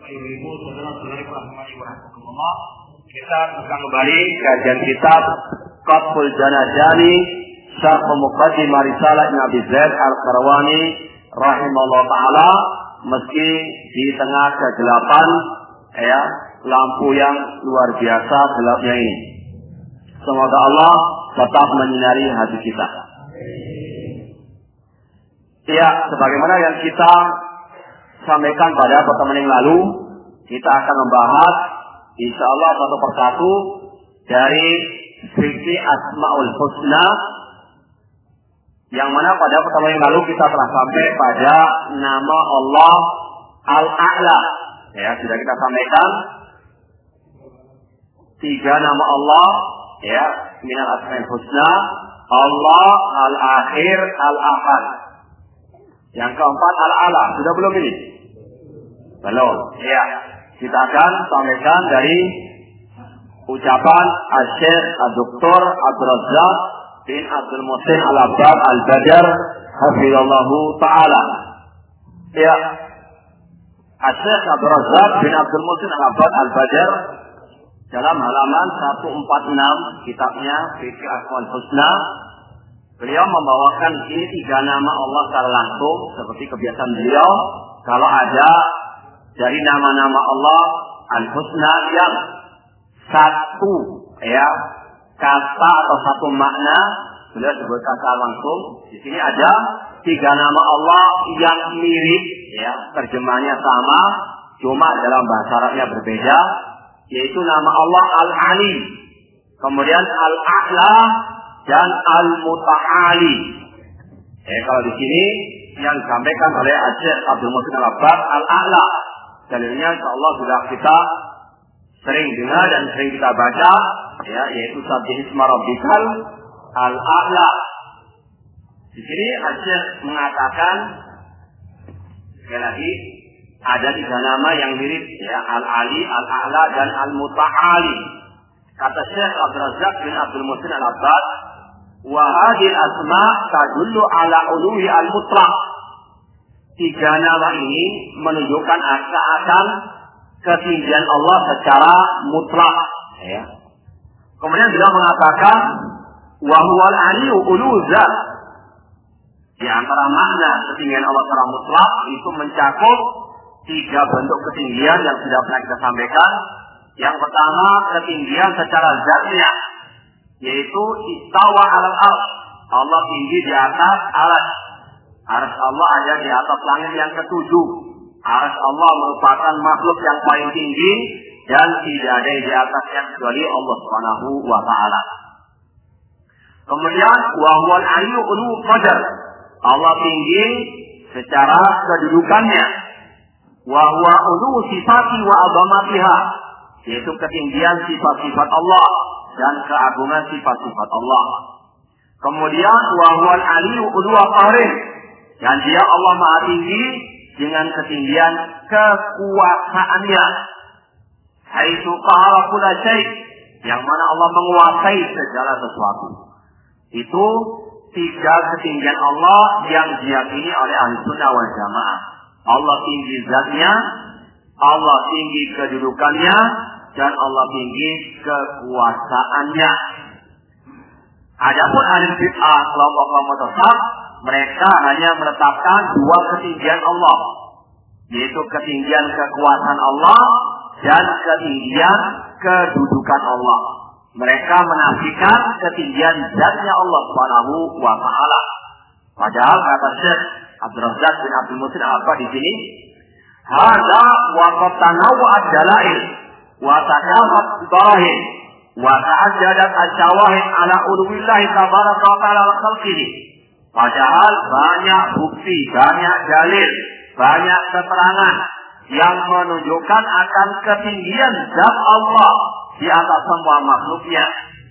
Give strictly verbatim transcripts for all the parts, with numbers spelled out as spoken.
Ibu-ibu, saudara-saudari rahimani wa rahimakumullah, kita akan kembali kajian kitab Qatful Janajani Syarh Muqaddimah Risalah Ibnu Abi Zaid Al-Qarawani rahimahullah taala, meski di tengah kegelapan ya, lampu yang luar biasa gelapnya ini. Semoga Allah tetap menyinari hati kita. Ya, sebagaimana yang kita sampaikan pada pertemuan yang lalu, kita akan membahas insya Allah satu persatu dari fikih Asmaul Husna, yang mana pada pertemuan yang lalu kita telah sampai pada nama Allah Al-A'la. Ya, sudah kita sampaikan tiga nama Allah, ya, minal Asmaul Husna, Allah Al-Akhir Al-Ahad. Yang keempat Al-A'la, sudah belum ini? Belum. Ya, kita akan sampaikan dari ucapan Asy-Syaikh Ad-Doktor Abdul Razzaq bin Abdul Muhsin Al-Abbad Al-Badr hafizallahu taala. Ya, Asy-Syaikh Abdul Razzaq bin Abdul Muhsin Al-Abbad Al-Badr dalam halaman seratus empat puluh enam kitabnya Fikih Asmaul Husna, beliau membawakan ini tiga nama Allah secara langsung seperti kebiasaan beliau. Kalau ada dari nama-nama Allah Al-Husna yang satu ya kata atau satu makna, beliau sebutkan secara langsung. Di sini ada tiga nama Allah yang mirip, ya, terjemahnya sama, cuma dalam bahasa Arabnya berbeda, yaitu nama Allah Al-Ali, kemudian Al-A'la dan Al-Muta'ali. Eh, kalau di sini yang disampaikan oleh Asy-Syaikh Abdul Muhsin Al-Abbad Al-A'la, dalilnya insyaallah sudah kita sering dengar dan sering kita baca, ya, yaitu Sabbih isma rabbikal Al-A'la. Di sini Asy-Syaikh mengatakan sekali lagi ada tiga nama yang mirip, ya, Al-Ali, Al-A'la dan Al-Muta'ali. Kata Syekh Abdul Razzaq bin Abdul Muhsin Al-Abbad, wa hadhil asma tadullu ala uluwi al-mutlaq. Tiga nama ini menunjukkan akan ketinggian Allah secara mutlak, ya. Kemudian beliau mengatakan wa huwal aliyyu ulu zat. Di antara makna ketinggian Allah secara mutlak itu mencakup tiga bentuk ketinggian yang sudah pernah kita sampaikan. Yang pertama, ketinggian secara zatnya, yaitu istawa alal arsy. Allah tinggi di atas arsy. Arsy Allah ada di atas langit yang ketujuh. Arsy Allah merupakan makhluk yang paling tinggi dan tidak ada di atasnya kecuali Allah Subhanahu wa taala. Kemudian wa huwal aliyyu ulu qadar. Allah tinggi secara kedudukannya. Wa huwa ulu sifati wa azamatiha, yaitu ketinggian sifat-sifat Allah dan keagungan sifat-sifat Allah. Kemudian wa huwal aliyyu ulu qarin, dan dia Allah Maha Tinggi dengan ketinggian kekuasaannya. Haitsu qahara kulla syai', yang mana Allah menguasai segala sesuatu. Itu tiga ketinggian Allah yang diyakini oleh Ahlussunnah wal Jamaah. Allah tinggi zatnya, Allah tinggi kedudukannya, dan Allah tinggi kekuasaannya. Adapun ahli bid'ah, kelompok-kelompok sesat, mereka hanya menetapkan dua ketinggian Allah, yaitu ketinggian kekuasaan Allah dan ketinggian kedudukan Allah. Mereka menafikan ketinggian zatnya Allah Subhanahu wa taala. Padahal kata Syekh Abdul Razzaq bin Abdul Muhsin Al-Abbad di sini, hadza wa qad tanawwa'at dalail wa tadafat barahim wa ta'addadat al-shawahid ala uluwillahi tabaraka wa ta'ala ala khalqihi. Padahal banyak bukti, banyak dalil, banyak keterangan yang menunjukkan akan ketinggian zat Allah di atas semua makhluknya.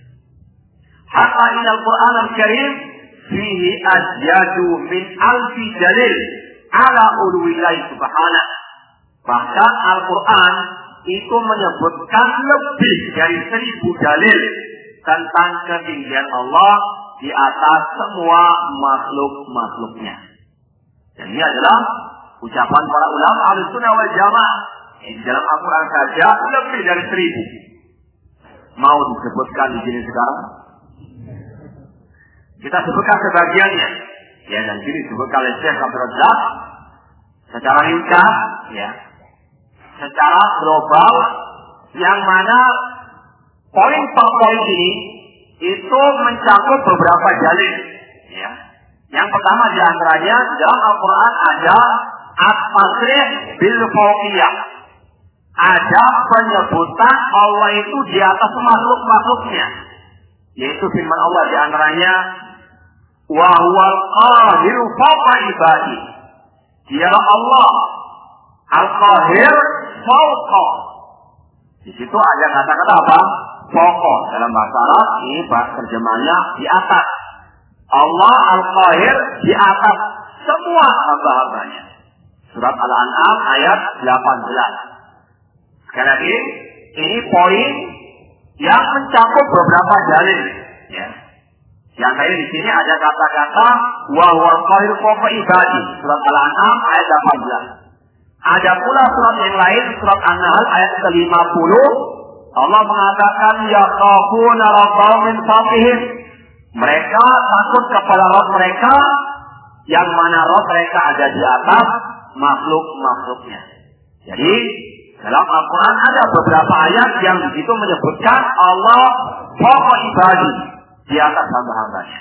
Hatta inal Qur'an al-Karim fihi azyadu min alfi dalil ala uluwillahi subhanahu. Bahkan Al-Quran itu menyebutkan lebih dari seribu dalil tentang ketinggian Allah di atas semua makhluk-makhluknya. Dan ini adalah ucapan para ulama Ahlussunnah wal Jamaah Di dalam Al-Quran saja lebih dari seribu. Mau disebutkan di sini sekarang? Kita sebutkan sebagiannya. Ya, dan ini disebutkan oleh Syekh Abdul Razak secara ringkas, ya, secara global, yang mana poin per poin ini itu mencakup beberapa dalil. Ya. Yang pertama di antaranya dalam Al-Quran ada at-tasrih bil fawqiyah. Ada penyebutan Allah itu di atas makhluk-makhluknya. Yaitu firman Allah di antaranya wa huwal qahiru fawqa ibadi. Dialah Allah al-qahir fawqa. Di situ ada kata-kata apa? Fawqa. Dalam bahasa Arab ini terjemahnya di atas. Allah al-qahir di atas semua hamba-hambanya. Surat Al-An'am ayat delapan belas. Sekali lagi, ini poin yang mencakup beberapa dalil. Ya. Yang tadi di sini ada kata-kata wa huwal qahiru fawqa ibadi. Surat Al-An'am ayat delapan belas. Ada pula surat yang lain, surat An-Nahl ayat ke lima puluh. Allah mengatakan yakhafuna rabbahum min fawqihim. Mereka takut kepada Rabb mereka, yang mana Rabb mereka ada di atas makhluk-makhluknya. Jadi dalam Al-Quran ada beberapa ayat yang di situ menyebutkan Allah fawqa ibadi, di atas hamba-hambanya.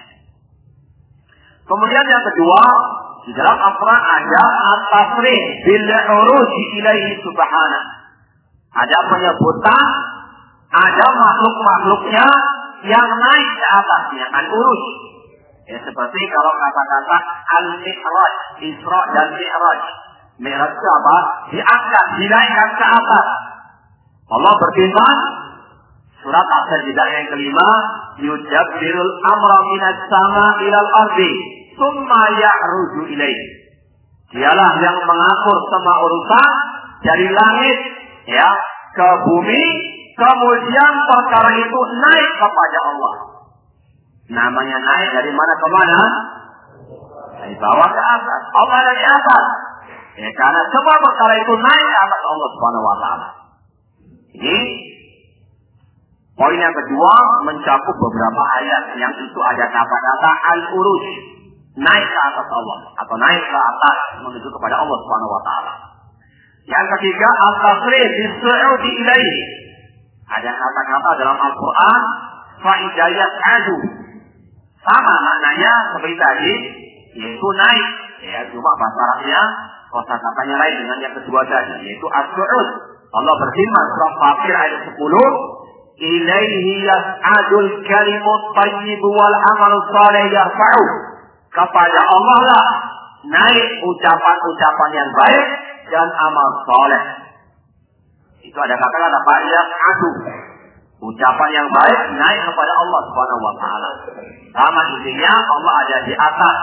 Kemudian yang kedua, di dalam Al-Quran ada at-tasrih bil uruji ilaihi subhanahu. Ada penyebutan, ada makhluk-makhluknya yang naik ke atasnya, al-uruj. Ya, seperti kalau kata-kata al-mi'raj, Isra dan Mi'raj. Mi'raj itu apa? Diangkat, dinaikkan ke atas. Allah berfirman, surat As-Sajdah yang kelima, yujabbirul amra minas sama ilal ardi, summa ya'ruju ilaih. Dialah yang mengatur semua urusan dari langit, ya, ke bumi, kemudian perkara itu naik kepada Allah. Namanya naik dari mana ke mana? Dari bawah ke atas. Allah ada di atas. Ya, karena semua perkara itu naik ke atas Allah Subhanahu wa taala. Ini poin yang kedua, mencakup beberapa ayat yang itu ada kata-kata al-uruj, naik ke atas Allah atau naik ke atas menuju kepada Allah Subhanahu wa taala. Yang ketiga, at-tasrih bis-su'udi ilaihi. Ada kata-kata dalam Al-Quran fa'idayat adu. Sama maknanya seperti tadi, yaitu naik. Ya, cuma bahasa Arabnya kata-katanya lain dengan yang kedua tadi, yaitu as-su'ud. Allah berfirman surah Fatir ayat sepuluh, ilaihi yas'adul kalimut thayyib wal amalu shalih yarfa'u. Kepada Allah lah naik ucapan-ucapan yang baik dan amal saleh. Itu ada kata-kata banyak adu. Ucapan yang baik naik kepada Allah Subhanahu wa taala. Sama intinya Allah ada di atas.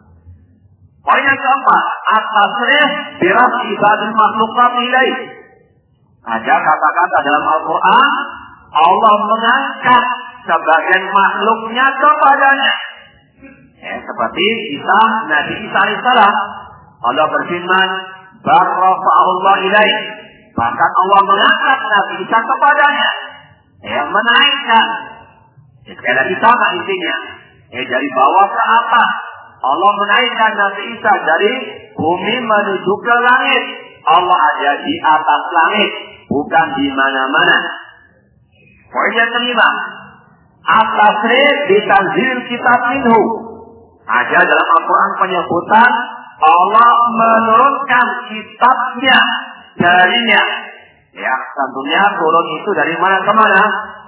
Poin yang keempat, at-tasrih bi raf'i ibadil makhluqat ilaih. Ada kata-kata dalam Al-Quran, Allah mengangkat sebagian makhluknya kepadanya. Ya, seperti Isa, Nabi Isa alaihissalam. Allah berfirman, barrafa'ahu Allah ilaih. Bahkan Allah mengangkat Nabi Isa kepadanya. Ya, menaikkan. Ya, sekali lagi sama intinya. Ya, dari bawah ke atas. Allah menaikkan Nabi Isa dari bumi menuju ke langit. Allah ada di atas langit, bukan di mana-mana. Poin yang kelima, at-tasrih bi tanzil kitab minhu. Ada dalam Al-Quran penyebutan Allah menurunkan kitabnya darinya. Ya, tentunya turun itu dari mana ke mana?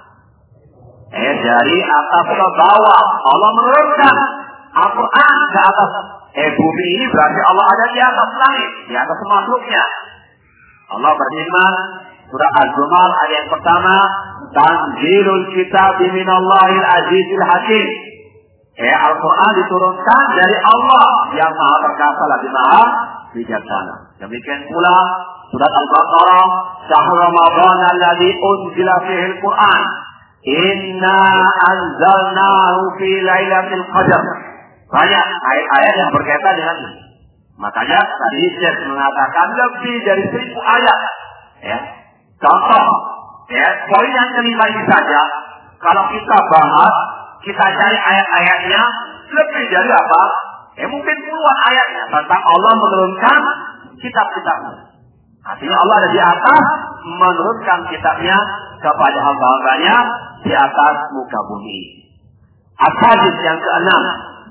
Eh, dari atas ke bawah. Allah menurunkan Al-Quran ke atas. Eh, bumi ini berarti Allah ada di atas langit, di atas makhluknya. Allah berfirman, surah Az-Zumar ayat yang pertama, tanzilul kitab minallahil azizil hakim. Eh, Al-Quran diturunkan dari Allah yang maha perkasa lagi maha bijaksana. Demikian pula surat Al-Baqarah, syahrul Ramadan alladzi unzila fihi al-Quran, inna anzalnahu fi lailatul qadar. Banyak ayat-ayat yang berkaitan dengan ini. Makanya tadi Syekh mengatakan lebih dari seribu ayat Ya. Contoh, ya, poin yang kelima ini saja, kalau kita bahas, kita cari ayat-ayatnya, lebih dari apa? Ya mungkin puluhan ayatnya tentang Allah menurunkan kitab-kitabnya. Artinya Allah ada di atas, menurunkan kitabnya kepada hamba-hambanya di atas muka bumi. Al-Hadis yang keenam,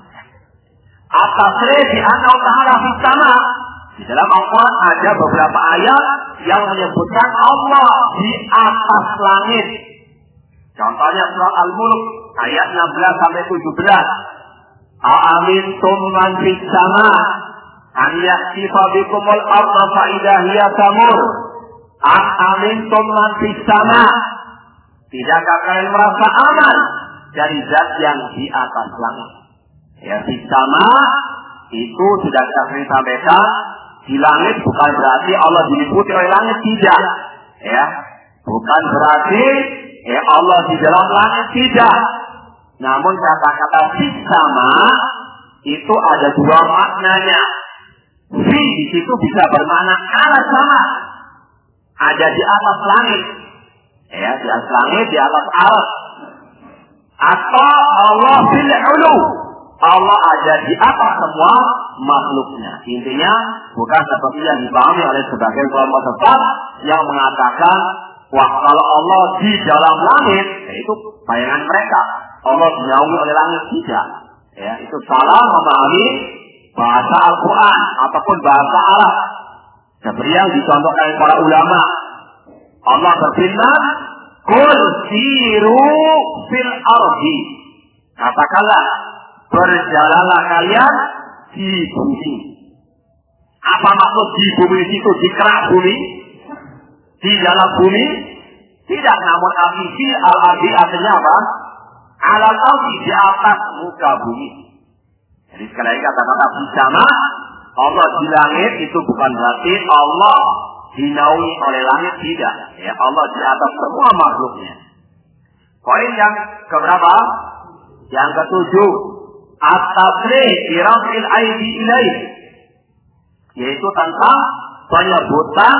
At-Tasrih di anna ta'ala fis sama. Di dalam Al-Quran ada beberapa ayat yang menyebutkan Allah di atas langit. Contohnya surah Al-Mulk ayat enam belas sampai tujuh belas. A'amintum man fis sama an yakhsifa bikumul arda fa idza hiya tamur. A'amintum man fis sama. Tidakkah kalian merasa aman dari zat yang di atas langit? Ya, fis sama itu sudah saya sampaikan. Di langit bukan berarti Allah diliputi oleh langit, tidak. Ya, bukan berarti ya Allah di dalam langit, tidak. Namun kata-kata fis sama itu ada dua maknanya. Fi di situ bisa bermakna ala sama, ada di atas langit, ya di atas langit, di atas alas. Atau Allah fil ulu, Allah ada di atas semua makhluknya. Intinya bukan seperti yang dipahami oleh sebagian kelompok sesat yang mengatakan wah kalau Allah di dalam langit, itu bayangan mereka. Allah dinaungi oleh langit, tidak. Ya, itu salah memahami bahasa Al-Quran ataupun bahasa Arab. Seperti yang dicontohkan oleh para ulama. Allah berfirman, "Qul siru fil ardi." Katakanlah, berjalanlah kalian di bumi. Apa maksud di bumi itu? Di kerak bumi? Di dalam bumi? Tidak, namun arti al-ardi artinya apa? Alal ardi, di atas muka bumi. Jadi sekali lagi kata-kata bersama Allah di langit itu bukan berarti Allah dinaungi oleh langit, tidak. Ya, Allah di atas semua makhluknya. Poin yang keberapa? Yang ketujuh, at-tasrih bi raf'il aidi ilaih, yaitu tentang penyebutan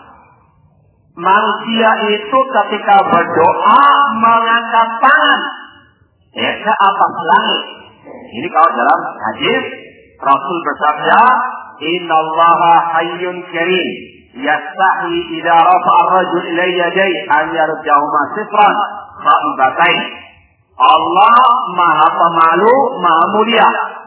manusia itu ketika berdoa mengangkat tangan ya ke atas langit. Ini kalau dalam hadis Rasul bersabda, "Innallaha hayyun karim, yastahi idza rafa'a ar-rajul ilayya yadayhi an yarja'uma sifran khaibatain." Allah Maha Pemalu, Maha Mulia.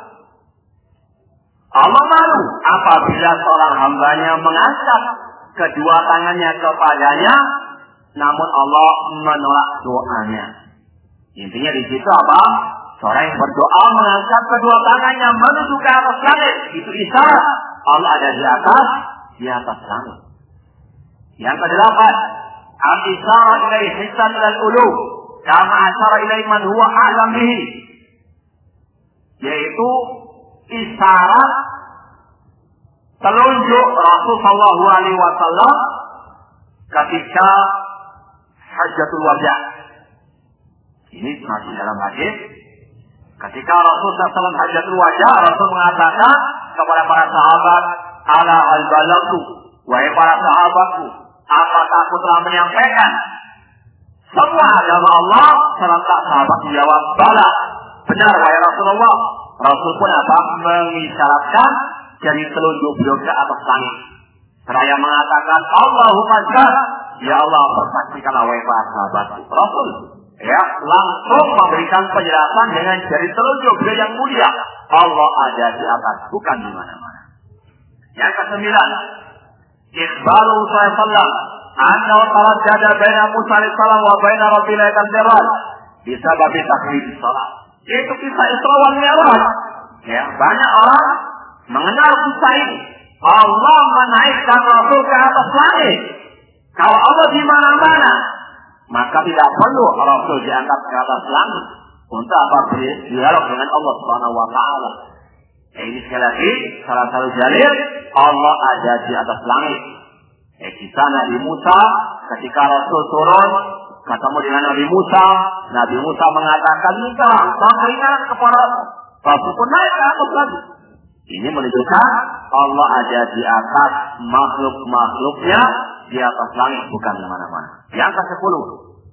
Allah malu apabila seorang hambanya mengangkat kedua tangannya kepadanya, namun Allah menolak doanya. Intinya di situ apa? Seorang yang berdoa mengangkat kedua tangannya menuju ke atas langit, itu isyarat Allah ada di atas, di atas langit. Yang kedelapan, al-isyarat ilai hisan al-ulu, kama asyara ilai man huwa a'lam bihi, yaitu isyarat telunjuk Rasul sallallahu alaihi wasallam ketika Hajjatul Wada. Ini masih dalam hadis. Ketika Rasul sallallahu alaihi wasallam Hajjatul Wada, Rasul mengatakan kepada para sahabat, "Ala al-balagtu, wahai para sahabatku, apakah aku telah menyampaikan semua agama Allah?" Serentak sahabat menjawab, "Bala." Benar wahai Rasulullah. Rasul pun apa? Mengisyaratkan jari telunjuk beliau ke atas langit. Seraya mengatakan, "Allahumma jalla, ya Allah persaksikanlah wahai para sahabat." Rasul ya langsung memberikan penjelasan dengan jari telunjuk beliau yang mulia. Allah ada di atas, bukan di mana-mana. Yang kesembilan, ikhbaru sallallahu alaihi wasallam anna tarajjada baina Musa alaihi salam wa baina rabbil alamin bisabab takhwif salat. Itu kisah Isra wal Mi'raj. Ya, banyak orang mengenal kisah ini. Allah menaikkan Rasul ke atas langit. Kalau Allah di mana-mana, maka tidak perlu Rasul diangkat ke atas langit untuk apa? Dialog dengan Allah Subhanahu wa taala. Ya, ini sekali lagi salah satu dalil Allah ada di atas langit. Ya, kisah Nabi Musa ketika Rasul turun ketemu dengan Nabi Musa, Nabi Musa mengatakan, "Minta sampaikan kepada Rasul pun naik ke atas lagi." Ini menunjukkan Allah ada di atas makhluk-makhluknya di atas langit, bukan di mana-mana. Yang kesepuluh,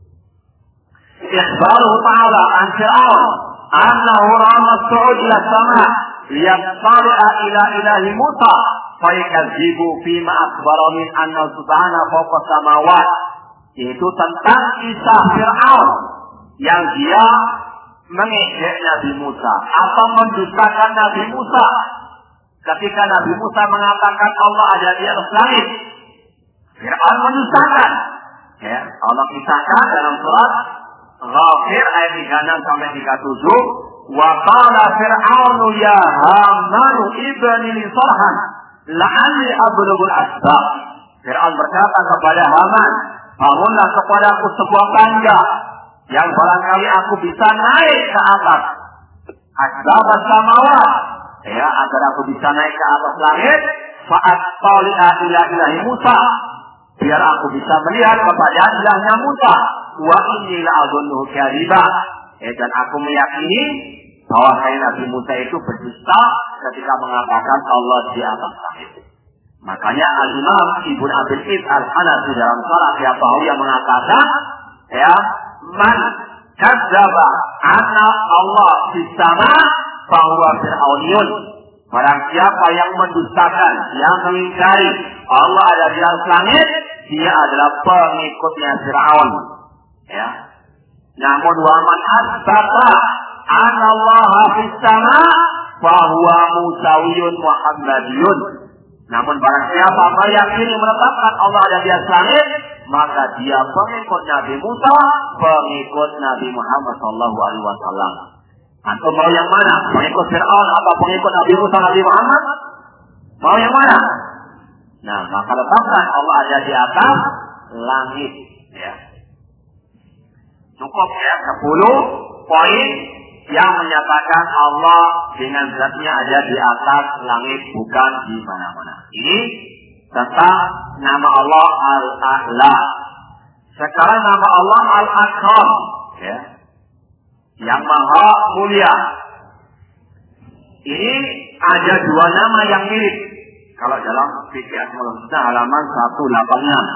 ikhbaruhu ta'ala an Fir'aun annahu rama as-su'ud ila as-sama' liyattali'a ila ilahi Musa fayakadzibu fima akhbara min anna subhanahu fawqa samawat, yaitu tentang kisah Fir'aun yang dia mengejek Nabi Musa atau mendustakan Nabi Musa ketika Nabi Musa mengatakan Allah ada di atas langit. Fir'aun mendustakan. Ya, Allah kisahkan dalam surat Ghafir ayat tiga puluh enam sampai tiga puluh tujuh, wa qala fir'aunu ya Hamanu ibni li sarhan la'alli ablughul asbab. Fir'aun berkata kepada Haman, bangunlah kepadaku sebuah tangga yang barangkali aku bisa naik ke atas asbab samawat, ya, agar aku bisa naik ke atas langit, fa'at tali'a ila ilahi Musa, biar aku bisa melihat kepada ilahnya Musa. Wa inni la'adunnuhu kadhiba, eh, dan aku meyakini bahwa Nabi Musa itu berdusta ketika mengatakan Allah di atas langit. Makanya Al-Imam Ibnu Abil Iz Al-Hanafi dalam Sharh Yaqawi yang mengatakan, ya, man kadzdzaba anna Allah fis sama fa huwa fir'auniyun. Barang siapa yang mendustakan, yang mengingkari Allah ada di atas langit, dia adalah pengikutnya Fir'aun. Ya. Namun wa man asbata anna Allah fis sama fa huwa musawiyun Muhammadiyun. Namun barang siapa meyakini menetapkan Allah ada di atas langit, maka dia pengikut Nabi Musa, pengikut Nabi Muhammad sallallahu alaihi wasallam. Antum mau yang mana? Pengikut Fir'aun atau pengikut Nabi Musa, Nabi Muhammad? Mau yang mana? Nah, maka tetapkan Allah ada di atas langit. Ya. Cukup ya, sepuluh poin yang menyatakan Allah dengan zatnya ada di atas langit, bukan di mana-mana. Ini tentang nama Allah Al-A'la. Sekarang nama Allah Al-Akram, ya, yang maha mulia. Ini ada dua nama yang mirip. Kalau dalam fikih Asmaul Husna halaman seratus delapan puluh enam.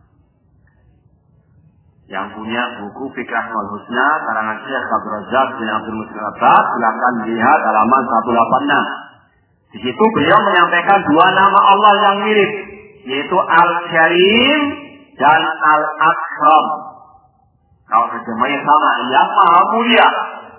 Yang punya buku Fikih Asmaul Husna karangan Syekh Abdul Razak bin Abdul Muhsin Abbas, silakan lihat halaman seratus delapan puluh enam. Di situ beliau menyampaikan dua nama Allah yang mirip, yaitu Al-Karim dan Al-Akram. Kalau terjemahnya sama, yang maha mulia.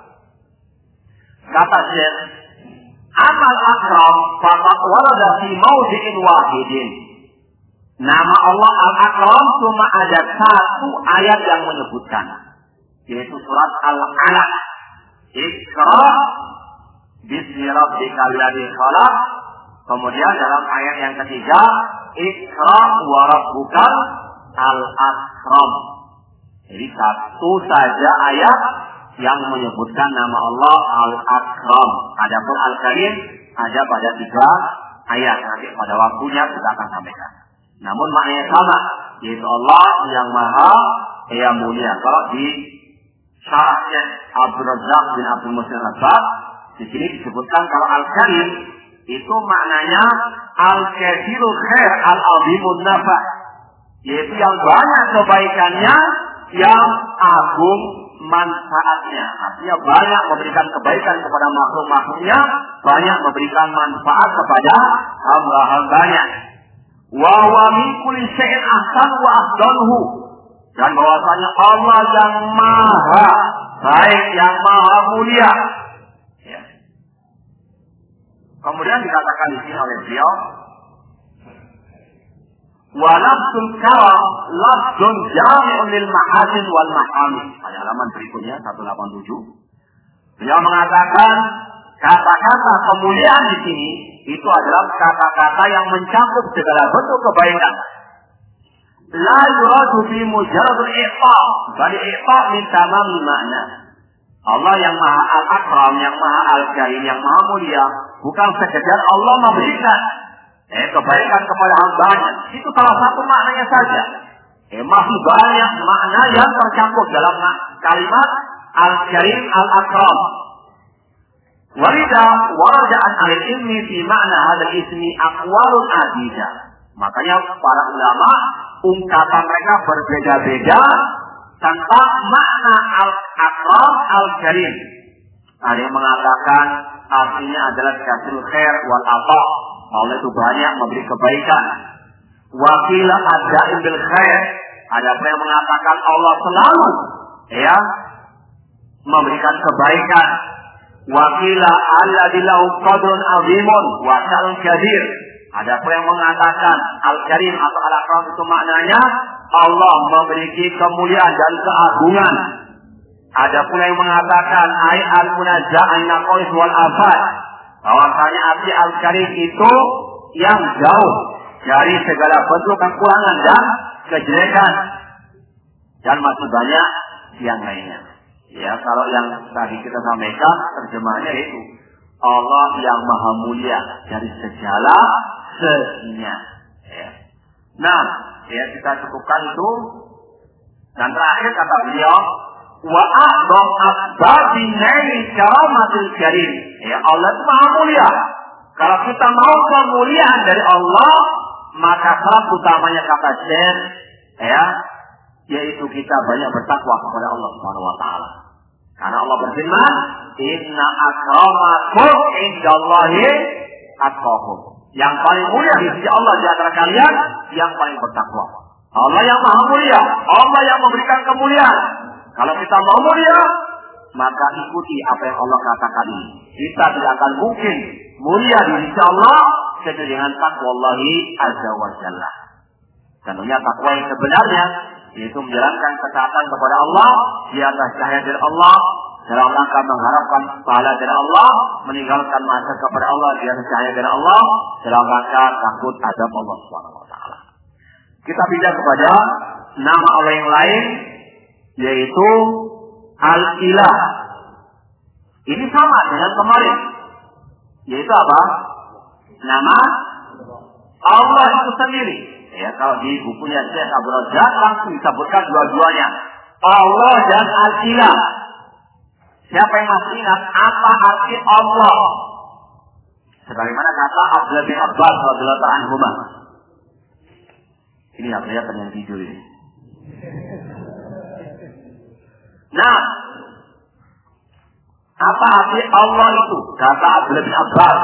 Kata Syekh, amal akram faqad warada fi mawdi'in wahidin. Nama Allah Al-Akram cuma ada satu ayat yang menyebutkan, yaitu surat Al-Alaq. Iqra bismi rabbikal ladzi khalaq. Kemudian dalam ayat yang ketiga, Iqra wa rabbukal al-akram. Jadi satu saja ayat yang menyebutkan nama Allah Al-Akram. Adapun Al-Karim ada pada tiga ayat. Nanti pada waktunya kita akan sampaikan. Namun maknanya sama, yaitu Allah yang maha yang mulia. Kalau di syarahnya Abdul Razak bin Abdul Muhsin Abbas, di sini disebutkan kalau Al-Karim itu maknanya Al-Kathirul Khair Al-Azimun Nafa', yaitu yang banyak kebaikannya, yang agung manfaatnya. Artinya banyak memberikan kebaikan kepada makhluk-makhluknya, banyak memberikan manfaat kepada hamba-hambanya. Wa huwa min kulli syai'in ahsan wa afdaluhu. Dan bahwasanya Allah yang maha baik, yang maha mulia. Ya. Kemudian dikatakan di sini oleh beliau, wa lafzul karam lafzun jami'un lil mahasin wal mahamid. Pada halaman berikutnya seratus delapan puluh tujuh, beliau mengatakan kata-kata kemuliaan di sini itu adalah kata-kata yang mencakup segala bentuk kebaikan. La yuradu bi mujarradul iqa, bal iqa min tamamil makna. Allah yang maha al-akram, yang maha al-karim, yang maha mulia, bukan sekedar Allah memberikan eh, kebaikan kepada hambanya. Itu salah satu maknanya saja. Eh, masih banyak makna yang tercakup dalam kalimat al-karim, al-akram. Warida waraja'an al-ilmi fi makna hadal ismi aqwalun adidah. Makanya para ulama ungkapan mereka berbeda-beda tentang makna al-akram al-karim. Ada yang mengatakan artinya adalah kasrul khair wal ata. Allah itu banyak memberi kebaikan. Wakila ada'in bil khair. Ada yang mengatakan Allah selalu ya memberikan kebaikan. Wakila alladzi lahu qadrun azimun wa sya'run kadir. Ada pun yang mengatakan Al-Karim atau Al-Akram itu maknanya Allah memiliki kemuliaan dan keagungan. Ada pun yang mengatakan ay al-munazzah an-naqais wal afat. Bahwasanya arti Al-Karim itu yang jauh dari segala bentuk kekurangan dan kejelekan. Dan masih banyak yang lainnya. Ya, kalau yang tadi kita sampaikan terjemahannya itu Allah yang maha mulia dari segala sesinya. Ya. Nah, ya kita cukupkan itu. Dan terakhir kata beliau, wa a'dham asbabinai karamatil karim. Ya, Allah itu maha mulia. Kalau kita mau kemuliaan dari Allah, maka syarat utamanya kata Syekh, ya, yaitu kita banyak bertakwa kepada Allah Subhanahu wa taala. Karena Allah berfirman, "Inna akramakum indallahi atqakum." Yang paling mulia di sisi Allah di antara kalian yang paling bertakwa. Allah yang maha mulia, Allah yang memberikan kemuliaan. Kalau kita mau mulia, maka ikuti apa yang Allah katakan ini. Kita tidak akan mungkin mulia di sisi Allah kecuali dengan takwallahi azza wa jalla. Tentunya takwa yang sebenarnya yaitu menjalankan ketaatan kepada Allah di atas cahaya dari Allah, dalam rangka mengharapkan pahala dari Allah, meninggalkan maksiat kepada Allah di atas cahaya dari Allah, dalam rangka takut azab Allah Subhanahu wa taala. Kita pindah kepada nama Allah yang lain, yaitu Al-Ilah. Ini sama dengan kemarin, yaitu apa? Nama Allah itu sendiri. Ya, kalau di bukunya Syekh Abdul Razak langsung disebutkan dua-duanya, Allah dan Al-Ilah. Siapa yang masih ingat apa arti Allah? Sebagaimana kata Abdullah bin Abbas radhiyallahu anhu. Ini yang kelihatan yang tidur ini. Nah, apa arti Allah itu? Kata Abdullah bin Abbas.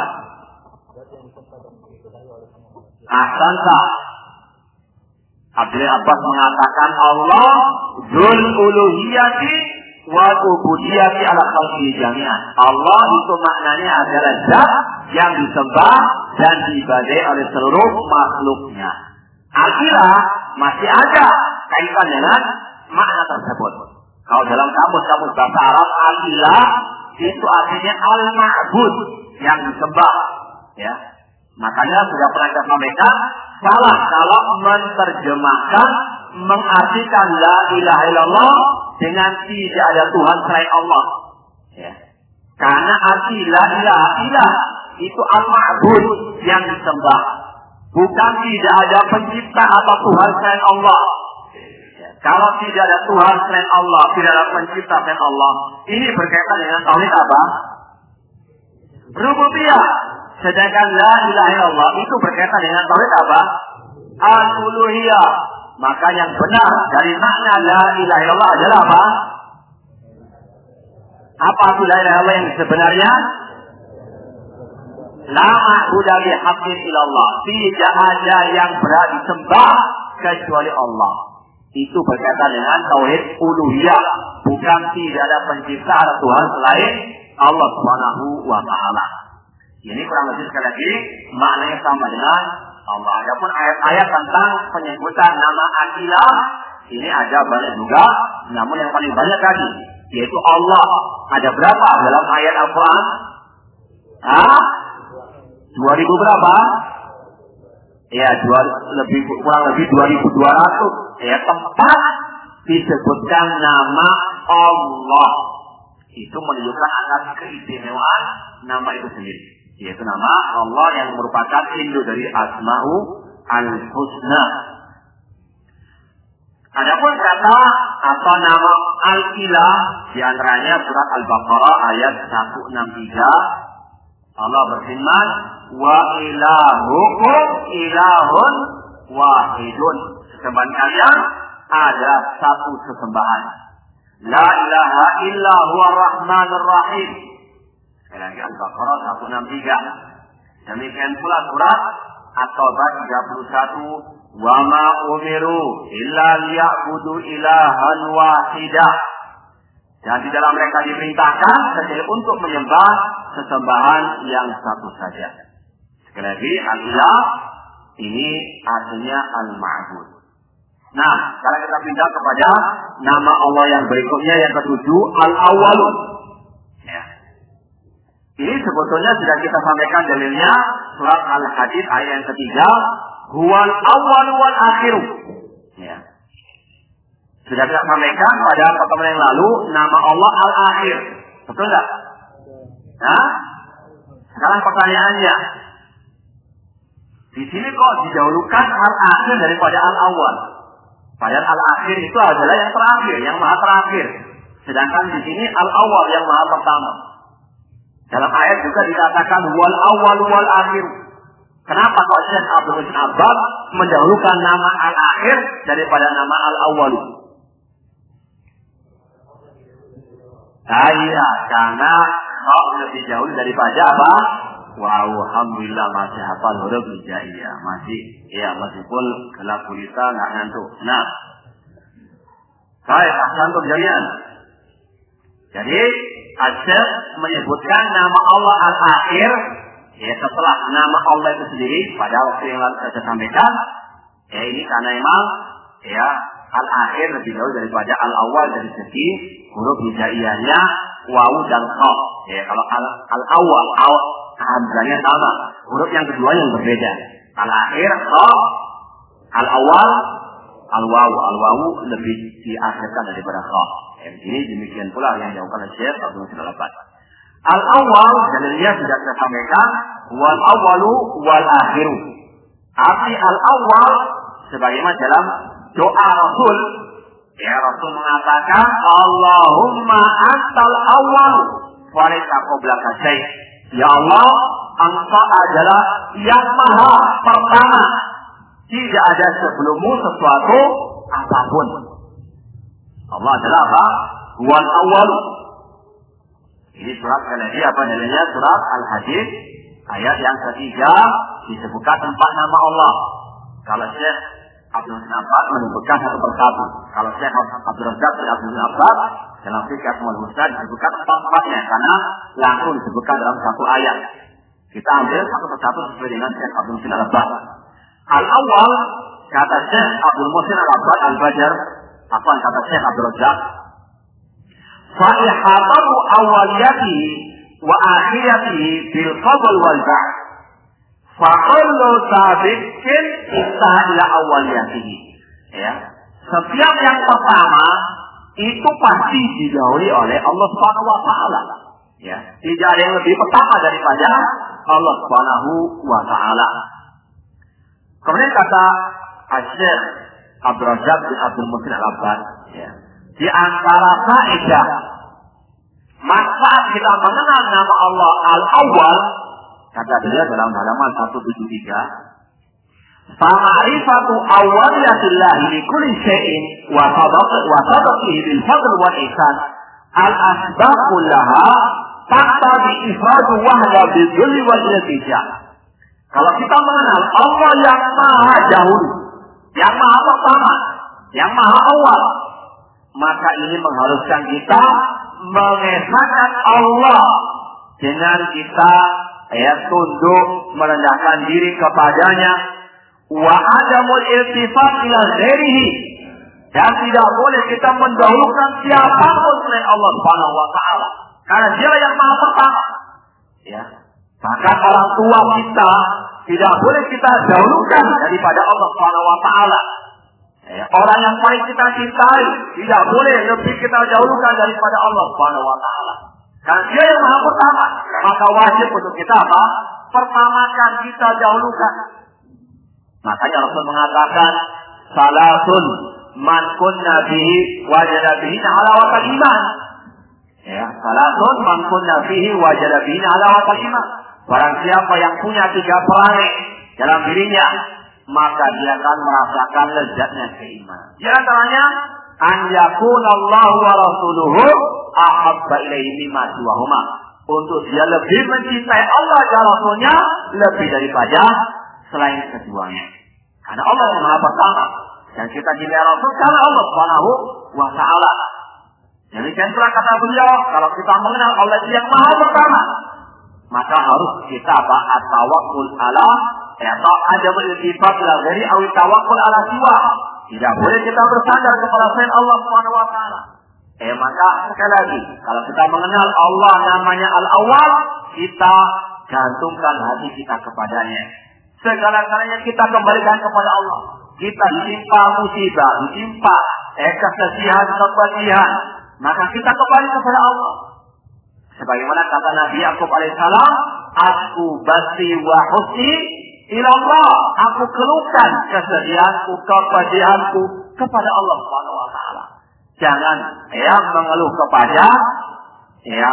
Ahsanta. Abdullah Abbas mengatakan Allah dzul uluhiyati wa ubudiyati ala khalqihi jami'an. Allah itu maknanya adalah zat yang disembah dan diibadahi oleh seluruh makhluknya. Al-Ilah masih ada kaitan dengan makna tersebut. Kalau dalam kamus-kamus bahasa Arab, Al-Ilah itu artinya al-ma'bud, yang disembah. Ya. Makanya sudah pernah kita sampaikan, salah kalau menerjemahkan, mengartikan la ilaha illallah dengan tidak ada Tuhan selain Allah. Ya. Karena arti la ilaha ilah itu al-ma'bud, yang disembah. Bukan tidak ada pencipta atau Tuhan selain Allah. Ya. Kalau tidak ada Tuhan selain Allah, tidak ada pencipta selain Allah, ini berkaitan dengan tauhid apa? Rububiyah. Sedangkan la ilaha illallah itu berkaitan dengan tauhid apa? Al-uluhiyah. Maka yang benar dari makna la ilaha illallah adalah apa? Apa itu la ilaha illallah yang sebenarnya? La ma'budu bihaqqin illallah. Tidak ada yang berhak disembah kecuali Allah. Itu berkaitan dengan tauhid uluhiyah. Bukan tidak ada pencipta atau Tuhan selain Allah Subhanahu wa taala. Ini kurang lebih sekali lagi maknanya sama dengan Allah. Adapun ayat-ayat tentang penyebutan nama Al-Ilah ini ada banyak juga, namun yang paling banyak tadi yaitu Allah. Ada berapa dalam ayat Al-Quran? Hah? dua ribu berapa? Ya, dua, lebih kurang lebih dua ribu dua ratus. Ya, tempat disebutkan nama Allah. Itu menunjukkan akan keistimewaan nama itu sendiri. Yaitu nama Allah yang merupakan induk dari Asma'u Al-Husna. Adapun kata atau nama Al-Ilah di antaranya surat Al-Baqarah ayat seratus enam puluh tiga. Allah berfirman, wa ilahukum ilahun wahidun. sesembahan kalian ada satu sesembahan. La ilaha illa huwa rahmanur rahim. Sekali lagi Al-Baqarah seratus enam puluh tiga. Demikian pula surat At-Taubah tiga puluh satu. Wa ma umiru illa liya'budu ilahan wahidah. Dan tidak mereka diperintahkan kecuali untuk menyembah sesembahan yang satu saja. Sekali lagi, al-ilah ini artinya al-ma'bud. Nah, sekarang kita pindah kepada nama Allah yang berikutnya, yang ketujuh, al-awwal. Ya. Ini sebetulnya sudah kita sampaikan dalilnya surat Al-Hadid ayat yang ketiga, huwal awwal wal akhir. Ya. Sudah kita sampaikan pada pertemuan yang lalu nama Allah Al-Akhir. Betul enggak? Nah, sekarang pertanyaannya, di sini kok didahulukan Al-Akhir daripada Al-Awwal? Padahal Al-Akhir itu adalah yang terakhir, yang maha terakhir. Sedangkan di sini Al-Awwal yang maha pertama. Dalam ayat juga dikatakan wal awwal wal akhir. Kenapa kok Syekh Abdul Muhsin Abbad mendahulukan nama Al-Akhir daripada nama Al-Awwal? Ah, iya, karena kok lebih jauh daripada apa? Wow, alhamdulillah masih hafal huruf hijaiyah, masih, ya meskipun gelap gulita nggak ngantuk. Nah, baik, antum jadian. Jadi, Syekh menyebutkan nama Allah Al-Akhir, ya setelah nama Allah itu sendiri pada waktu yang lalu saya sampaikan. Ya ini karena memang ya Al-Akhir lebih jauh daripada Al-Awwal dari segi huruf hijaiyahnya wawu dan qaf. Ya kalau Al-Awwal al hamzahnya sama, huruf yang kedua yang berbeda. Al-Akhir qaf, Al-Awwal al-wawu, al-wawu lebih diakhirkan daripada qaf. Ya, ini demikian pula yang dilakukan oleh Syekh Abdul Muhsin Al-Abbad. Al-Awwal dalilnya sudah saya sampaikan, wal awwalu wal akhiru. Arti al-awwal sebagaimana dalam doa Rasul, ya Rasul mengatakan Allahumma antal awwal wa laysa qablaka syai'. Ya Allah, Engkau adalah yang maha pertama, tidak ada sebelummu sesuatu apapun. Allah adalah apa? Wal awwal. Ini surat lagi apa namanya? Surat Al-Hadid ayat yang ketiga disebutkan empat nama Allah. Kalau Syekh Abdul Muhsin Abbad menyebutkan satu persatu. Kalau Syekh Abdul Razak bin Abdul Muhsin Abbad dalam Fiqh Asmaul Husna disebutkan empat-empatnya karena langsung disebutkan dalam satu ayat. Kita ambil satu persatu sesuai dengan Syekh Abdul Muhsin Abbad. Al-awwal kata Syekh Abdul Muhsin Abbad Al-Badr, apa kata Syekh Abdul Razak? Fa'ihatahu awaliyatihi wa akhiratihi bil qabl wal ba'd. Fa'allu sabiqin istaha ila awaliyatihi. Ya. Setiap yang pertama itu pasti didahului oleh Allah Subhanahu wa taala. Ya. Tidak ada yang lebih pertama daripada Allah Subhanahu wa taala. Kemudian kata Syekh Abdul Razak bin Abdul Muhsin Al-Abbad, ya. Di antara faedah manfaat kita mengenal nama Allah Al-Awwal, kata beliau dalam halaman seratus tujuh puluh tiga, Fa'arifatu awwaliyatillah li kulli syai'in wa sabaqatihi bil fadl wal ihsan al-asbab kullaha taqtadi ifradu wahda bil dhulli wal iltijah. Kalau kita mengenal Allah yang maha dahulu, yang maha pertama, yang maha awal, maka ini mengharuskan kita mengesahkan Allah dengan kita ya tunduk merendahkan diri kepadanya, wa adamul iltifat ila ghairihi, dan tidak boleh kita mendahulukan siapapun selain Allah Subhanahu wa taala karena Dia yang maha pertama. Ya. Bahkan orang tua kita tidak boleh kita dahulukan daripada Allah Subhanahu wa taala. Ya, orang yang paling kita cintai tidak boleh lebih kita dahulukan daripada Allah Subhanahu wa taala. Karena Dia yang maha pertama, maka wajib untuk kita apa? Pertamakan, kita dahulukan. Makanya Rasul mengatakan, salasun man kunna bihi wajada bihi halawatal iman. Ya, salasun man kunna bihi wajada bihi halawatal iman. Barang siapa yang punya tiga perangai dalam dirinya, maka dia akan merasakan lezatnya keimanan. Di antaranya, an yakunallahu wa rasuluhu ahabba ilaihi mimma siwahuma. Untuk dia lebih mencintai Allah dan Rasulnya lebih daripada selain keduanya. Karena Allah yang Maha Pertama. Dan kita cintai Rasul karena Allah Subhanahu wa Ta'ala. Demikian pula kata beliau, kalau kita mengenal Allah yang Maha Pertama, maka harus kita apa? At-tawakkul ala atau ada bersifat dari awit tawakkul ala siwa. Tidak boleh kita bersandar kepada selain Allah Subhanahu wa Ta'ala. Eh maka sekali lagi, kalau kita mengenal Allah namanya Al-Awwal, kita gantungkan hati kita kepadanya. Segala-galanya kita kembalikan kepada Allah. Kita ditimpa musibah, ditimpa eh kesedihan, kepedihan, maka kita kembali kepada Allah. Sebagaimana kata Nabi Yakub alaihissalam, aku basi wa husni ila Allah. Aku keluhkan kesedihanku, kepedihanku kepada Allah Subhanahu wa Ta'ala. Jangan ya mengeluh kepada ya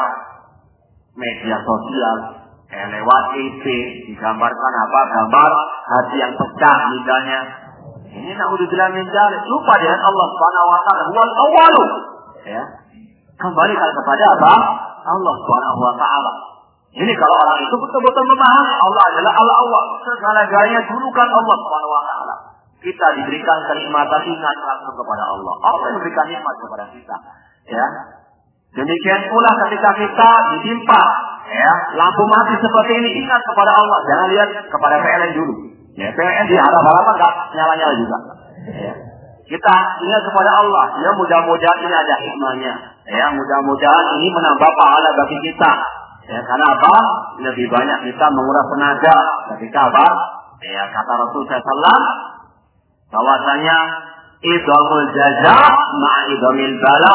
media sosial, ya, lewat T V digambarkan apa gambar hati yang pecah misalnya. Ini naudzubillah min dzalik. Lupa dengan Allah Subhanahu wa Ta'ala wal awwalu. Ya. Kembalikan kepada apa? Allah Subhanahu wa Ta'ala. Ini kalau orang itu betul-betul memahami Allah adalah Al-Awwal. Segala-galanya dulukan Allah Subhanahu wa Ta'ala. Kita diberikan kenikmatan, ingat langsung kepada Allah. Allah yang memberikan nikmat kepada kita. Ya. Demikian pula ketika kita ditimpa ya, lampu mati seperti ini, ingat kepada Allah. Jangan lihat kepada P L N dulu. Ya, P L N diharap-harapkan enggak nyala-nyala juga. Ya. Kita ingat kepada Allah. Ya, mudah-mudahan ini ada hikmahnya. Ya, mudah-mudahan ini menambah pahala bagi kita. Ya, karena apa? Lebih banyak kita menguras tenaga ketika apa? Ya, kata Rasul sallallahu alaihi wasallam bahwasanya idhamul jaza ma'idhamil bala.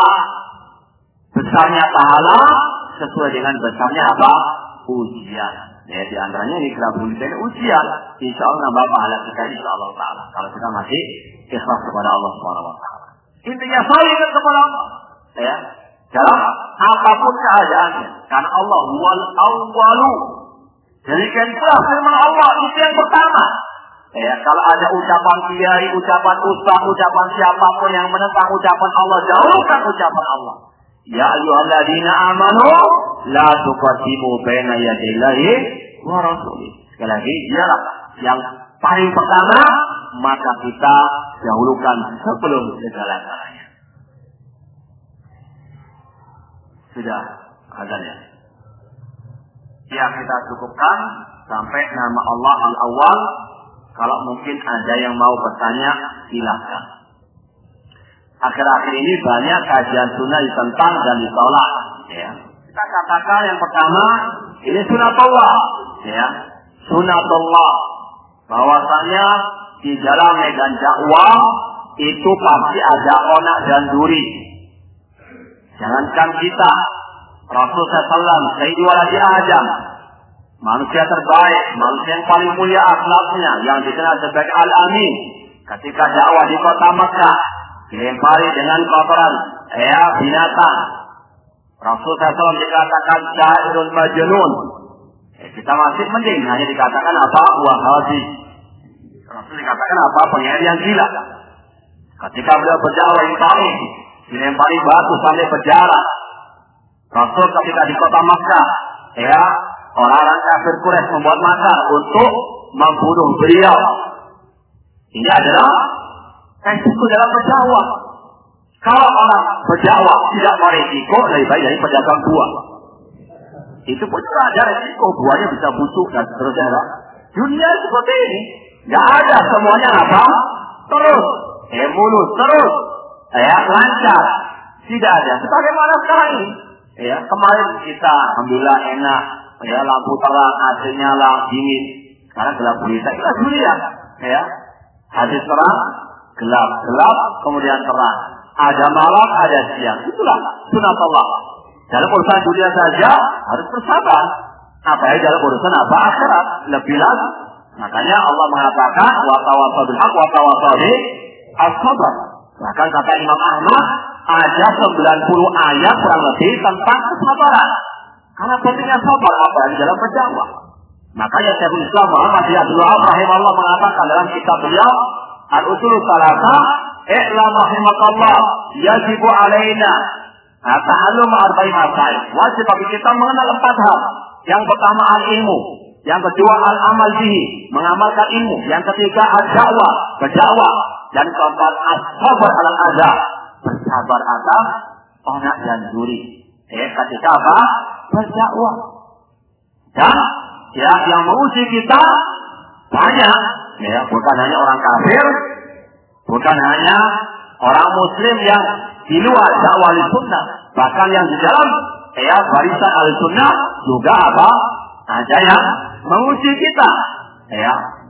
Besarnya pahala sesuai dengan besarnya apa? Ujian. Ya, di antaranya ini kita berikan ujian. Insya Allah nambah pahala kita insya Allah Ta'ala. Kalau kita masih ikhlas kepada Allah Subhanahu wa Ta'ala. Intinya saling kepada Allah. Ya. Dalam apapun keadaannya. Karena Allah wal awwalu. Demikian pula firman Allah itu yang pertama. Ya, kalau ada ucapan kiai, ucapan ustaz, ucapan siapapun yang menentang ucapan Allah, jauhkan ucapan Allah. Ya ayyuhalladzina amanu la tuqaddimu baina yadayillahi wa rasulih. Sekali lagi, dialah yang paling pertama, maka kita dahulukan sebelum segala-galanya. Sudah azan ya? Ya, kita cukupkan sampai nama Allah Al-Awwal. Kalau mungkin ada yang mau bertanya, silakan. Akhir-akhir ini banyak kajian sunnah ditentang dan ditolak. Ya. Kita katakan yang pertama, ini sunatullah. Ya. Sunatullah. Bahwasanya di dalam medan dakwah itu pasti ada onak dan duri. Jangankan kita, Rasulullah sallallahu alaihi wasallam, Sayyidul Waladi Adam, manusia terbaik, manusia yang paling mulia akhlaknya, yang dikenal sebagai Al-Amin, ketika dakwah di kota Makkah, dilempari dengan kotoran ya binatang. Rasulullah sallallahu alaihi wasallam dikatakan syairun majnun. Ya, kita masih mending hanya dikatakan apa? Wahabi. Rasul dikatakan apa? Penyair yang gila. Ketika beliau berdakwah di Taif, dilempari batu sampai berdarah. Rasul ketika di kota Makkah, ya orang-orang kafir Quraisy membuat makar untuk membunuh beliau. Ini adalah resiko dalam berdakwah. Kalau orang berdakwah tidak mau resiko, lebih baik dari pedagang buah. Itu pun juga ada resiko, buahnya bisa busuk dan seterusnya. Dunia seperti ini, nggak ada semuanya apa? Terus, eh mulus terus, ya lancar, tidak ada. Sebagaimana sekarang ini, ya kemarin kita alhamdulillah enak, ya lampu terang, A C nyala, dingin. Sekarang gelap gulita, kita dunia, ya hadis terang. Gelap, gelap, kemudian terang. Ada malam, ada siang. Itulah sunatullah. Dalam urusan dunia saja harus bersabar. Apalagi dalam urusan apa? Akhirat. Lebih lagi. Makanya Allah mengatakan wa tawassaw bil haqq wa tawassaw bis sabr. Bahkan kata Imam Ahmad ada sembilan puluh ayat kurang lebih tentang kesabaran. Karena pentingnya sabar apalagi dalam berdakwah. Makanya Syekhul Islam Muhammad bin Abdul Wahhab rahimahullah mengatakan dalam kitab beliau Al-Usul Salatah, "I'lam rahimakallah, yajibu alaina ta'allum arba'in masail." Wajib bagi kita mengenal empat hal. Yang pertama al-ilmu, yang kedua al-amal bihi, mengamalkan ilmu, yang ketiga ad-da'wah, berdakwah, dan keempat as-sabar ala adza, bersabar atas orang dan duri. Eh, ketika apa? Berdakwah. Dan ya, yang menguji kita banyak, ya, bukan hanya orang kafir, bukan hanya orang muslim yang di luar dakwah al-sunnah, bahkan yang di dalam ya barisan al-sunnah juga apa? Ada yang menguji kita, ya.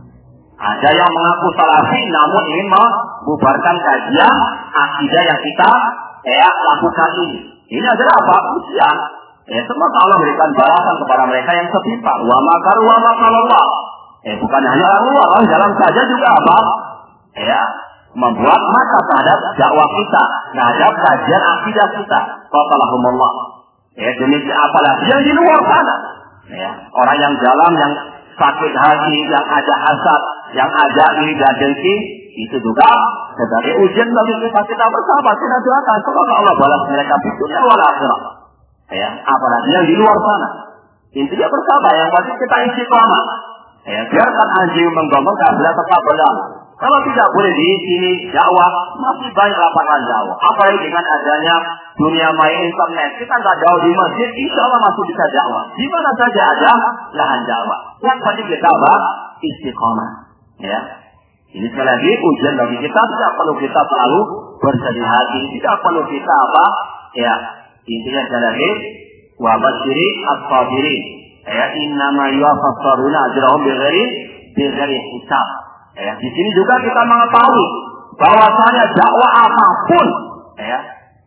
Ada yang mengaku salafi namun ingin membubarkan kajian akidah yang kita ya lakukan ini. Ini adalah apa? Ujian. Ya, semoga Allah berikan balasan kepada mereka yang setimpal. Wa makaru wa makarallah. Eh, bukan hanya Allah, orang dalam saja juga apa? Ya, membuat mata terhadap dakwah kita, terhadap kajian akidah kita. Qatalahumullah. Ya, demikian apalagi yang di luar sana. Ya, orang yang dalam, yang sakit hati, yang ada hasad, yang ada iri dan dengki, itu juga sebagai ujian bagi kita. Kita bersabar, kita doakan semoga Allah balas mereka di dunia wal akhirah. Ya, apalagi yang di luar sana. Intinya bersabar, yang pasti kita istiqamah. Ya, biarkan anjing menggonggong kabel tetap berjalan. Kalau tidak boleh di sini dakwah, masih banyak lapangan dakwah. Apalagi dengan adanya dunia maya internet, kita nggak jauh di masjid, insya Allah masih bisa dakwah. Di mana saja ada lahan dakwah. Yang penting kita apa? Istiqamah. Ya, ini sekali lagi ujian bagi kita. Tidak perlu kita selalu bersedih hati. Tidak perlu kita apa? Ya, intinya sekali lagi, wa basyiri as-sabirin. Ya, innama yuwaffas sabiruna ajrahum bighairi bighairi hisab. Ya, di sini juga kita mengetahui bahwasanya dakwah apapun, ya,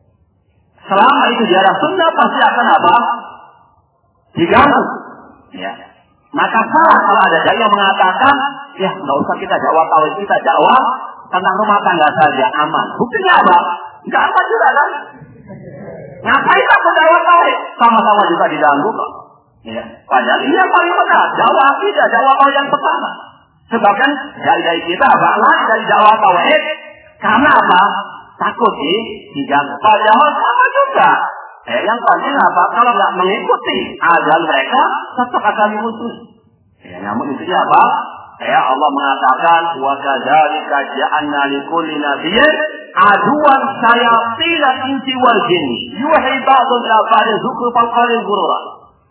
selama itu di arah sunnah pasti akan apa? Diganggu. Ya. Maka salah kalau ada dai yang mengatakan, ya nggak usah kita dakwah tauhid, kita dakwah tentang rumah tangga saja aman. Buktinya apa? Nggak aman juga kan? Ngapain aku dakwah tauhid? Sama-sama juga diganggu kok. Ya. Padahal ini yang paling benar, dakwah akidah, dakwah tauhid yang pertama. Sebabkan dari kita apa? Lain dari dakwah tauhid. Karena apa? Takut sih diganggu. Padahal sama juga. Eh, yang penting apa? Kalau nggak mengikuti azan mereka, tetap akan dimusuhi. Ya, namun itu apa? Ya, Allah mengatakan wa kadzalika ja'alna likulli nabiyyin aduwan syayatin al-insi wal jinni yuhi ba'dun ila ba'din zukhrufal qawli ghurura.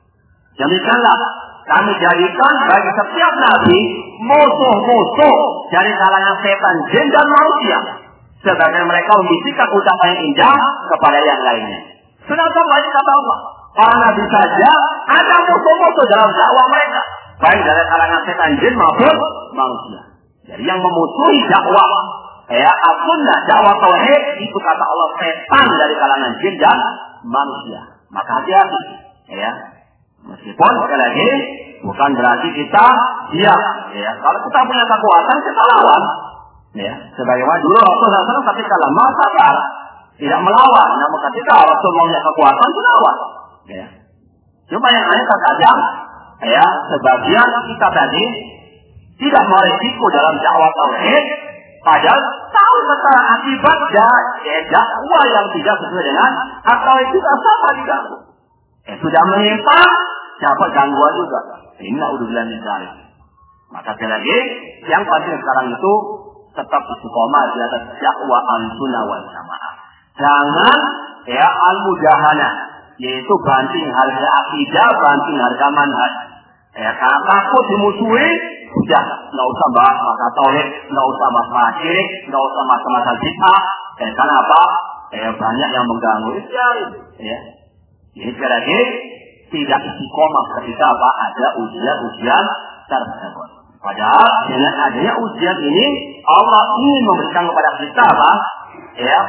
Demikianlah kami jadikan bagi setiap nabi musuh-musuh dari kalangan setan, jin dan manusia. Sebagai mereka membisikkan ucapan yang indah kepada yang lainnya. Sedangkan wajib kata Allah, para nabi saja ada musuh-musuh dalam dakwah mereka, baik dari kalangan setan, jin maupun manusia. Jadi yang memusuhi dakwah, ya as-sunnah, dakwah tauhid itu kata Allah setan dari kalangan jin dan manusia. Maka hati-hati, ya. Meskipun sekali lagi bukan berarti kita diam, ya. Kalau kita punya kekuatan kita lawan, ya. Sebagaimana dulu Rasulullah shallallahu alaihi wasallam ketika lemah sabar, tidak melawan, namun ketika Rasulullah punya kekuatan itu lawan, ya. Cuma yang lain terkadang, ya, sebagian kita tadi tidak mau risiko dalam dakwah tauhid, padahal tahu tentang akibat dari dakwah yang tidak sesuai dengan atau itu sama diganggu. Eh, sudah menyimpang, dapat gangguan juga. Inna udzubillah min dzalik. Maka sekali lagi, yang penting sekarang itu tetap istiqomah di atas dakwah al-sunnah wal jamaah. Jangan ya al-mudahanah, yaitu banting harga akidah, banting harga manhaj. Ya, karena takut dimusuhi, sudah nggak usah bahas masalah tauhid, nggak usah bahas masalah syirik, nggak usah masalah bid'ah. Eh, karena apa? Eh, banyak yang mengganggu itu ya. Jadi sekali lagi tidak istiqomah ketika apa ada ujian-ujian tersebut. Padahal dengan adanya ujian ini Allah ingin memberikan kepada kita apa? Ya,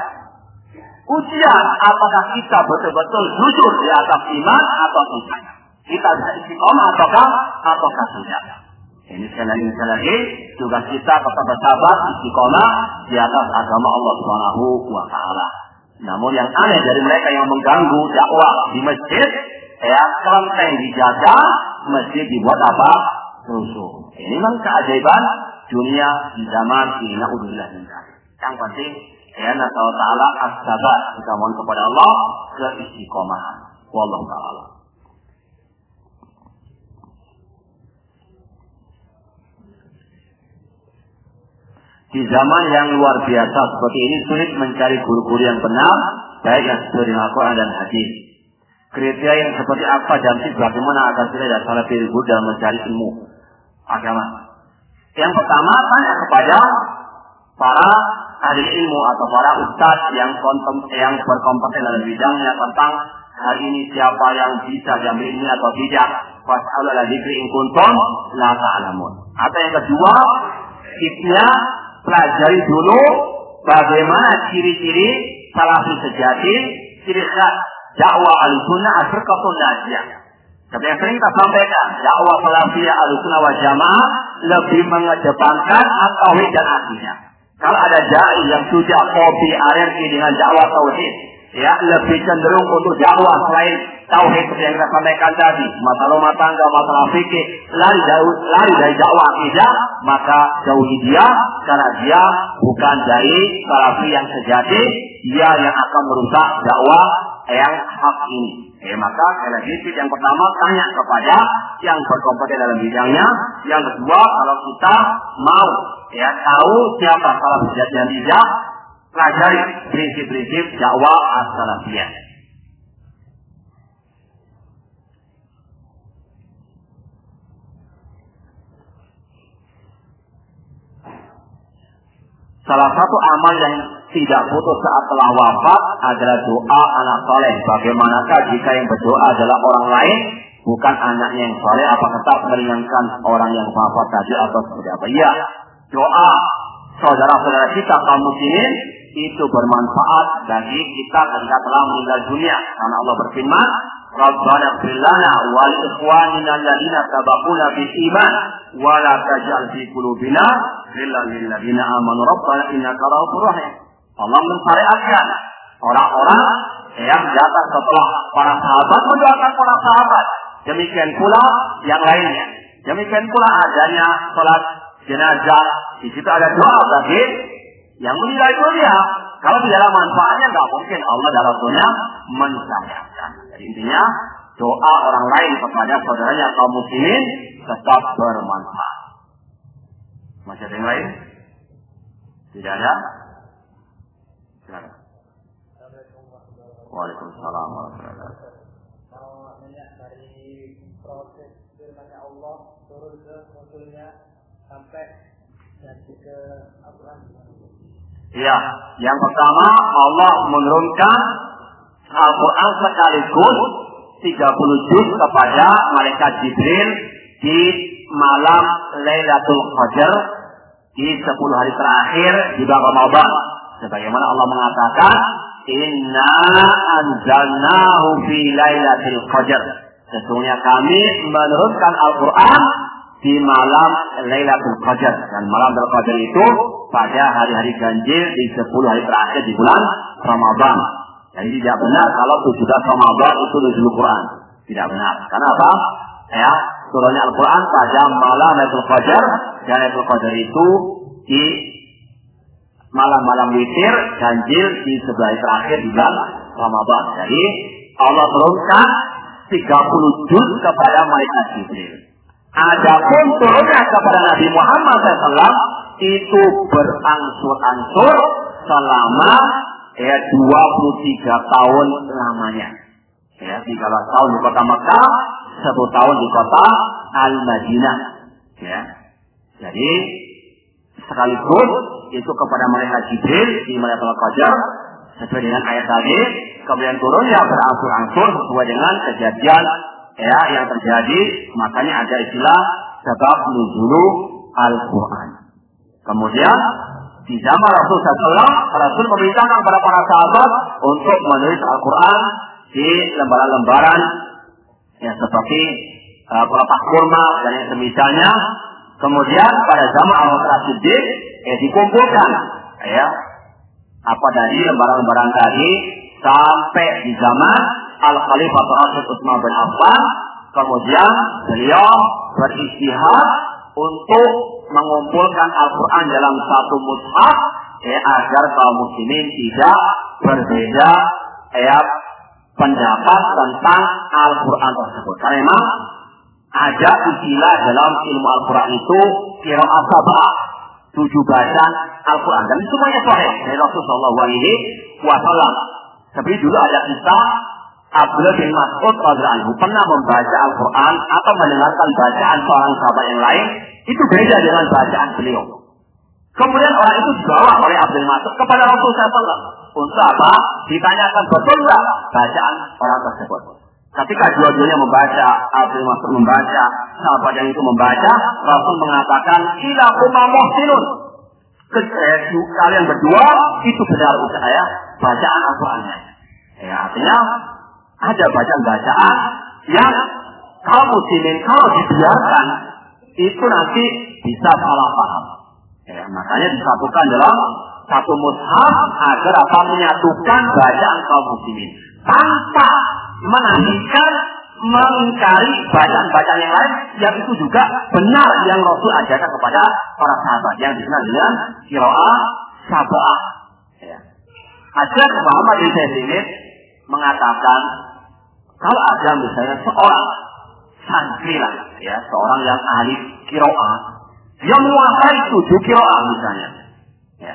ujian apakah kita betul-betul jujur di atas iman atau tidak? Kita bisa istiqomah ataukah ataukah tidak? Ini sekali lagi, sekali lagi tugas kita tetap bersabar istiqomah di atas agama Allah Subhanahu wa taala. Namun yang aneh dari mereka yang mengganggu dakwah di masjid, ya kelenteng dijaga, masjid dibuat apa? rusuh. Ini memang keajaiban dunia di zaman ini. Na'udzubillah min dzalik. Yang penting ya Allah Taala as-sabat, kita mohon kepada Allah keistiqomahan. Wallahu taala. Di zaman yang luar biasa seperti ini sulit mencari guru-guru yang benar, baik yang sesuai dengan Al-Quran dan hadis. Kriteria yang seperti apa dan bagaimana agar kita tidak salah pilih dalam mencari ilmu agama. Yang pertama, tanya kepada para ahli ilmu atau para ustadz yang kontem, yang berkompeten dalam bidangnya tentang hal ini, siapa yang bisa diambil ini atau tidak. Fas'alu ala dzikri in kuntum la ta'lamun. Atau yang kedua, tipsnya pelajari dulu bagaimana ciri-ciri salafi sejati, ciri khas dakwah al-sunnah al-firqatun najiyah. Seperti yang sering kita sampaikan, dakwah salafiyah al-sunnah wal jamaah lebih mengedepankan tauhid dan akidah. Kalau ada dai yang sudah kopi alergi dengan dakwah tauhid, ya lebih cenderung untuk dakwah selain tauhid seperti yang kita sampaikan tadi, masalah rumah tangga, masalah fikih, lari dari lari dari dakwah akidah, maka jauhi dia karena dia bukan dari salafi yang sejati, dia yang akan merusak dakwah yang hak ini. Eh, maka lagi yang pertama tanya kepada yang berkompeten dalam bidangnya. Yang kedua, kalau kita mau ya tahu siapa salaf sejati dan tidak, pelajari prinsip-prinsip dakwah as-salafiyah. Salah satu amal yang tidak putus saat telah wafat adalah doa anak soleh. Bagaimanakah jika yang berdoa adalah orang lain, bukan anaknya yang soleh? Apa tetap meringankan orang yang wafat tadi atau seperti apa? Iya, doa saudara-saudara kita kaum muslimin itu bermanfaat bagi kita ketika telah meninggal dunia. Karena Allah berfirman, Rabbana ighfir lana wa li ikhwanina alladziina sabaquna bil iman wa la taj'al fi qulubina ghillan lil ladziina amanu rabbana innaka ra'ufur rahim. Allah mensyariatkan orang-orang yang datang setelah para sahabat mendoakan para sahabat. Demikian pula yang lainnya. Demikian pula adanya salat jenazah. Di situ ada doa bagi yang meninggal dunia. Kalau tidak ada manfaatnya, nggak mungkin Allah dan Rasulnya mensyariatkan. Jadi intinya doa orang lain kepada saudaranya kaum muslimin tetap bermanfaat. Masih ada yang lain? Tidak ada? Silakan. Waalaikumsalam warahmatullahi wabarakatuh. Mau nanya dari proses firman Allah turun ke Rasulnya sampai nanti ke Al-Quran. Iya, yang pertama Allah menurunkan Al-Quran sekaligus tiga puluh juz kepada malaikat Jibril di malam Lailatul Qadar di sepuluh hari terakhir di bulan Ramadan. Sebagaimana Allah mengatakan, Inna anzalnahu fi Lailatul Qadar. Sesungguhnya kami menurunkan Al-Quran di malam Lailatul Qadar. Dan malam Lailatul Qadar itu pada hari-hari ganjil di sepuluh hari terakhir di bulan Ramadan. Jadi tidak benar kalau tujuh belas Ramadan itu nuzul Quran. Tidak benar. Karena apa? Ya, turunnya Al-Quran pada malam Lailatul Qadar. Dan Lailatul Qadar itu di malam-malam witir ganjil di sebelah terakhir di bulan Ramadan. Jadi Allah turunkan tiga puluh juz kepada malaikat Jibril. Adapun turunnya kepada Nabi Muhammad shallallahu alaihi wasallam itu berangsur-angsur selama ya dua puluh tiga tahun lamanya. Ya, tiga belas tahun di kota Makkah, satu tahun di kota Al-Madinah. Ya. Jadi sekaligus itu kepada malaikat Jibril di Lailatul Qadar sesuai dengan ayat tadi, kemudian turunnya berangsur-angsur sesuai dengan kejadian ya yang terjadi. Makanya ada istilah sebab nuzul Al-Quran. Kemudian di zaman Rasul shallallahu alaihi wasallam, Rasul memerintahkan kepada para sahabat untuk menulis Al-Quran di lembaran-lembaran ya seperti uh, pelepah kurma dan yang semisalnya. Kemudian pada zaman Abu Bakar Siddiq eh, dikumpulkan ya apa dari lembaran-lembaran tadi sampai di zaman Al Khalifah Rasul Utsman bin Affan Kemudian beliau beristihad untuk mengumpulkan Al-Quran dalam satu mushaf, ya, agar kaum muslimin tidak berbeda ya, pendapat tentang Al-Quran tersebut. Karena memang ada istilah dalam ilmu Al-Quran itu qiraat sab'ah, tujuh bacaan Al-Quran, dan semuanya sahih dari Rasulullah shallallahu alaihi wasallam. Seperti dulu ada kisah Abdullah bin Mas'ud radhiyallahu anhu pernah membaca Al-Quran atau mendengarkan bacaan seorang sahabat yang lain, itu beda dengan bacaan beliau. Kemudian orang itu dibawa oleh Abdul Mas'ud kepada Rasulullah shallallahu alaihi wasallam. Untuk apa? Ditanyakan betul nggak bacaan orang tersebut. Ketika dua-duanya membaca, Abdul Mas'ud membaca, sahabat yang itu membaca, Rasul mengatakan, "Kilakuma muhsinun." Kalian berdua itu benar usaha saya bacaan Al-Qurannya. Ya, artinya ada bacaan-bacaan yang kaum muslimin kalau dibiarkan itu nanti bisa salah paham. Ya, makanya disatukan dalam satu mushaf agar apa menyatukan bacaan kaum muslimin tanpa menafikan mengingkari bacaan-bacaan yang lain yang itu juga benar yang Rasul ajarkan kepada para sahabat yang dikenal dengan qiraat sab'ah. Ya. Ada Muhammad bin Zaid mengatakan kalau ada misalnya seorang santri lah, ya, seorang yang ahli qiraat, dia menguasai tujuh qiraat misalnya, ya.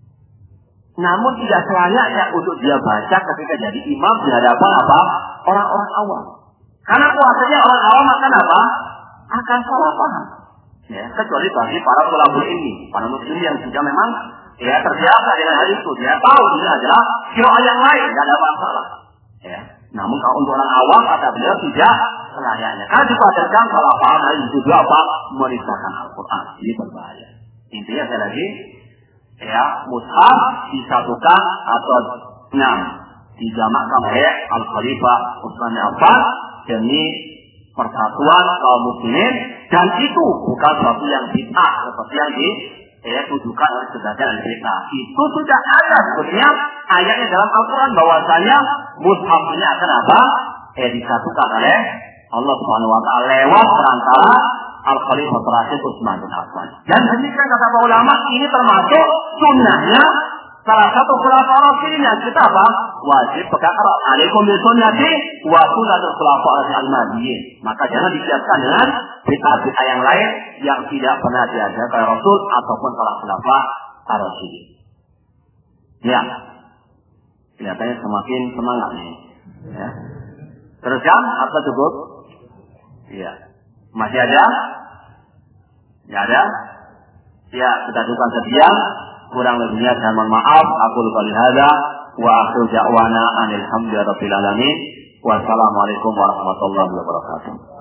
Namun tidak selayaknya untuk dia baca ketika jadi imam di hadapan apa? Orang-orang awam. Karena kuasanya orang awam akan apa? Akan salah paham. Ya, kecuali bagi para ulama ini, para muslim yang sudah memang ya terbiasa dengan hal itu, dia tahu ini adalah qiraat yang lain, tidak ada masalah. Ya. Namun kalau untuk orang awam kata beliau tidak selayaknya. Karena dikhawatirkan salah paham dan juga apa? Menisahkan Al-Quran. Ini berbahaya. Intinya saya lagi, ya, mushaf disatukan atau enam dijamakkan oleh Al-Khalifah Utsman bin Affan demi persatuan kaum muslimin, dan itu bukan sesuatu yang bid'ah seperti yang di ya, tujukan oleh sebagian bid'ah. Itu sudah ada sebenarnya ayatnya dalam Al-Quran bahwasanya mushaf ini akan apa? Eh disatukan oleh Allah Subhanahu wa taala lewat perantara Al-Khalifah terakhir Utsman bin Affan. Dan demikian kata para ulama, ini termasuk sunnahnya salah satu khulafa Rasyidin yang kita apa? Wajib pegang erat. Alaikum bi sunnati wa sunnatul khulafa al-mahdiyyin. Maka jangan disiapkan dengan bid'ah-bid'ah yang lain yang tidak pernah diajarkan oleh Rasul ataupun para khulafa Rasyidin. Ya. Kelihatannya semakin semangat nih. Ya. Teruskan atau cukup? Iya. Masih ada? Tidak ada? Ya, kita cukupkan sekian. Kurang lebihnya saya mohon maaf. Aku lupa lihada. Wa akhir ja'wana anilhamdulillahirabbil alamin. Wassalamualaikum warahmatullahi wabarakatuh.